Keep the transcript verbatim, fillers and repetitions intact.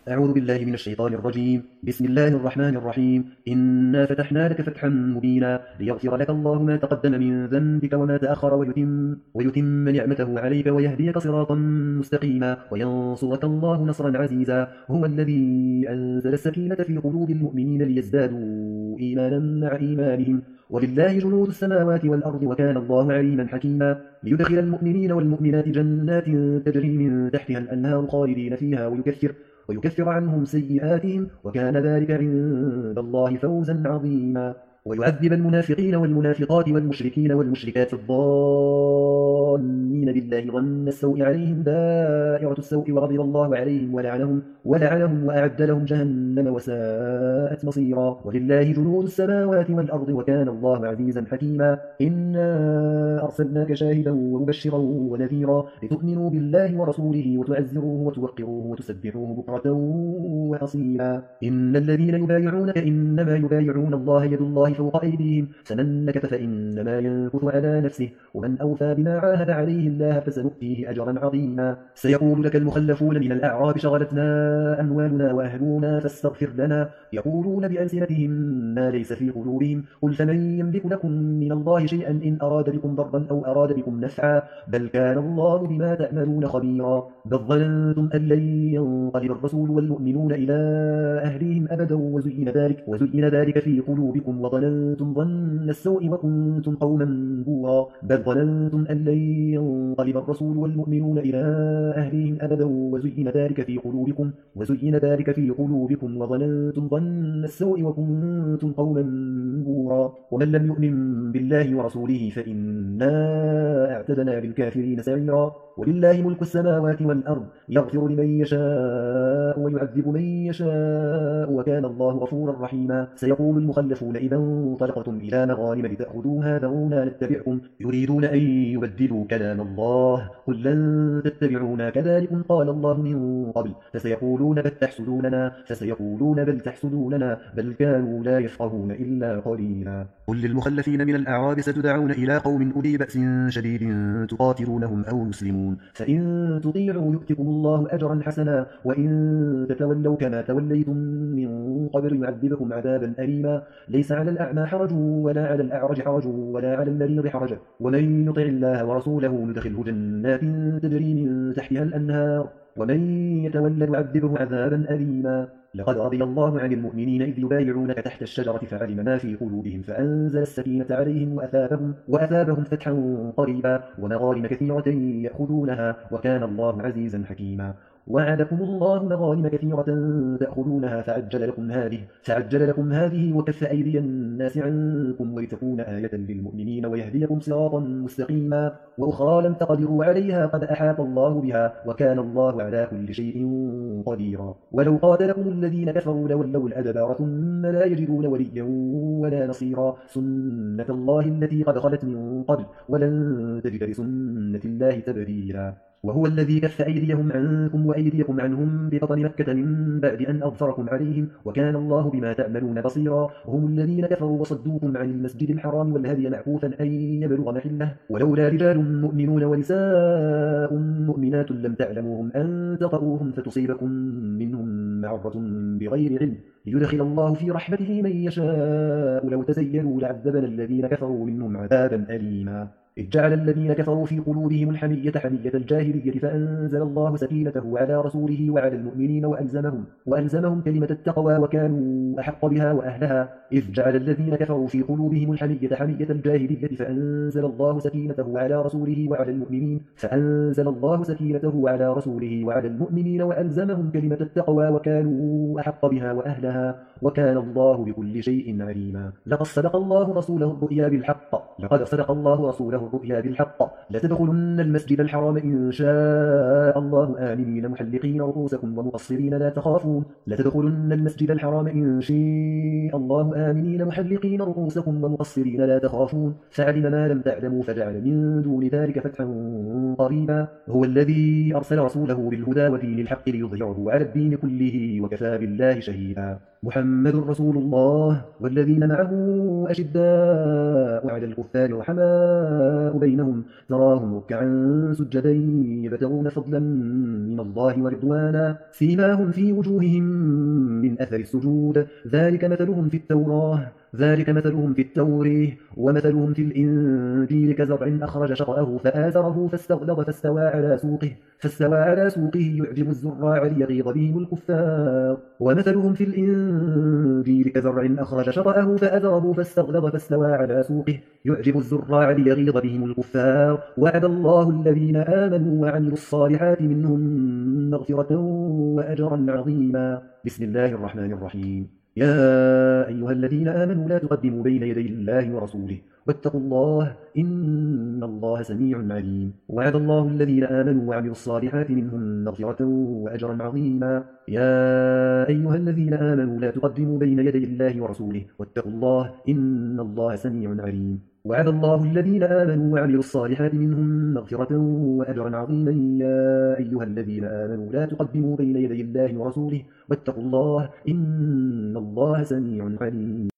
أعوذ بالله من الشيطان الرجيم. بسم الله الرحمن الرحيم. إنا فتحنا لك فتحا مبينا ليغفر لك الله ما تقدم من ذنبك وما تأخر ويتم, ويتم نعمته عليك ويهديك صراطا مستقيما وينصرك الله نصرا عزيزا. هو الذي أنزل السكينة في قلوب المؤمنين ليزدادوا إيمانا مع إيمانهم ولله جنود السماوات والأرض وكان الله عليما حكيما ليدخل المؤمنين والمؤمنات جنات تجري من تحتها الأنهار خالدين فيها ويكفر ويكفر عنهم سيئاتهم وكان ذلك عند الله فوزا عظيما ويعذب المنافقين والمنافقات والمشركين والمشركات الظانين بالله ظن السوء عليهم دائرة السوء وغضب الله عليهم ولعنهم ولعنهم وأعد لهم جهنم وساءت مصيرا ولله جنود السماوات والأرض وكان الله عزيزا حكيما. إنا أرسلناك شاهدا ومبشرا ونذيرا لتؤمنوا بالله ورسوله وتعزروه وتوقروه وتسبحوه بكرة وأصيلا. إن الذين يبايعونك إنما يبايعون الله يد الله فوق أيديهم فمن نكث فإنما ينكث على نفسه ومن أوفى بما عاهد عليه الله فسنؤتيه أجرا عظيما. سيقول لك المخلفون من الأعراب شغلتنا أموالنا وأهلنا فاستغفر لنا يقولون بألسنتهم ما ليس في قلوبهم قل فمن يملك لكم من الله شيئا إن أراد بكم ضرا أو أراد بكم نفعا بل كان الله بما تعملون خبيرا. بل ظننتم أن لن ينقلب الرسول والمؤمنون إلى أهليهم أبدا وزين ذلك, وزين ذلك في قلوبكم وظننتم ظن السوء وكنتم قوما بورا. بل ظننتم أن لن ينقلب الرسول والمؤمنون إلى أهليهم أبدا وزين ذلك في قلوبكم وزين ذلك في قلوبكم وظننتم ظن السوء وكنتم قوما بورا. ومن لم يؤمن بالله ورسوله فإنا اعتدنا للكافرين سعيرا. ولله ملك السماوات والأرض يغفر لمن يشاء ويعذب من يشاء وكان الله غفورا رحيما. سيقول المخلفون إذا انطلقتم إلى مغانم لتأخذوها ذرونا نتبعكم يريدون أن يبدلوا كلام الله قل لن تتبعونا كذلكم قال الله من قبل فسيقولون بل تحسدوننا فسيقولون بل تحسدوننا بل كانوا لا يفقهون إلا قليلا. قل للمخلفين من الأعراب ستدعون إلى قوم أولي بأس شديد تقاتلونهم أو يسلمون فإن تطيعوا يؤتكم الله أجرا حسنا وإن تتولوا كما توليتم من قبل يعذبكم عذابا أليما. ليس على الأعمى حرج ولا على الأعرج حرج ولا على المريض حرج ومن يطع الله ورسوله ندخله جنات تجري من تحتها الأنهار ومن يتولى يعذبه عذابا أليما. لقد رضي الله عن المؤمنين إذ يبايعونك تحت الشجرة فعلم ما في قلوبهم فأنزل السكينة عليهم وأثابهم, وأثابهم فتحا قريبا ومغانم كثيرة يأخذونها وكان الله عزيزا حكيما. وعدكم الله مغانم كثيرة تأخذونها فعجل لكم هذه فعجل لكم هذه وكف أيدي الناس عنكم ولتكون آية للمؤمنين ويهديكم صراطا مستقيما. وأخرى لم تقدروا عليها قد أحاط الله بها وكان الله على كل شيء قديرا. ولو قاتلكم الذين كفروا لولوا الأدبار ثم لا يجدون وليا ولا نصيرا. سنة الله التي قد خلت من قبل ولن تجد لسنة الله تبديلا. وهو الذي كف أيديهم عنكم وأيديكم عنهم ببطن مكة من بعد أن أظفركم عليهم وكان الله بما تعملون بصيرا. هم الذين كفروا وصدوكم عن المسجد الحرام والهدي معكوفا أن يبلغ محله ولولا رجال مؤمنون ونساء مؤمنات لم تعلموهم أن تطؤوهم فتصيبكم منهم معرة بغير علم ليدخل الله في رحمته من يشاء. لو تزينوا لعذبنا الذين كفروا منهم عذابا أليما. إذ جعل الذين كفروا في قلوبهم الحمية حمية الجاهلية فأنزل الله سكينته على رسوله وعلى المؤمنين وألزمهم, وألزمهم كلمة التقوى وكانوا أحق بها وأهلها. إذ جعل الذين كفروا في قلوبهم الحمية حمية الجاهلية فأنزل الله سكينته على رسوله وعلى المؤمنين فأنزل الله سكينته على رسوله وعلى المؤمنين وألزمهم كلمة التقوى وكانوا أحق بها وأهلها وكان الله بكل شيء عليما. لقد صدق الله رسوله الرؤيا بالحق لقد صدق الله رسوله الرؤيا بالحق لتدخلن المسجد الحرام إن شاء الله آمنين محلقين رؤوسكم ومقصرين لا تخافون لتدخلن المسجد الحرام إن شاء الله آمنين محلقين رؤوسكم ومقصرين لا تخافون فعلم ما لم تعلموا فجعل من دون ذلك فتحا قريبا. هو الذي أرسل رسوله بالهدى ودين الحق ليظهره على الدين كله وكفى بالله شهيدا. محمد رسول الله والذين معه أشداء على الكفار رحماء بينهم تراهم ركعا سجدا يبتغون فضلا من الله ورضوانا سيماهم في وجوههم من أثر السجود ذلك مثلهم في التوراة ذلك مثلهم في التوريه ومثلهم في الإنجيل كزرع أخرج شطأه فآزره فاستغلظ فاستوى على سوقه فاستوى على سوقه يعجب الزراع ليغيظ بهم الكفار ومثلهم في الإنجيل كزرع أخرج شطأه فآزره فاستغلظ فاستوى على سوقه يعجب الزراع ليغيظ بهم الكفار وعد الله الذين آمنوا وعملوا الصالحات منهم مغفرة وأجرا عظيما بسم الله الرحمن الرحيم يا أيها الذين آمنوا لا تقدموا بين يدي الله ورسوله واتقوا الله إن الله سميع عليم وعد الله الذين آمنوا وعملوا الصالحات منهم مغفرة وأجرا عظيما يا أيها الذين آمنوا لا تقدموا بين يدي الله ورسوله واتقوا الله إن الله سميع عليم وعد الله الذين آمنوا وعملوا الصالحات منهم مغفرة وأجرا عظيما يا أيها الذين آمنوا لا تقدموا بين يدي الله ورسوله واتقوا الله إن الله سميع عليم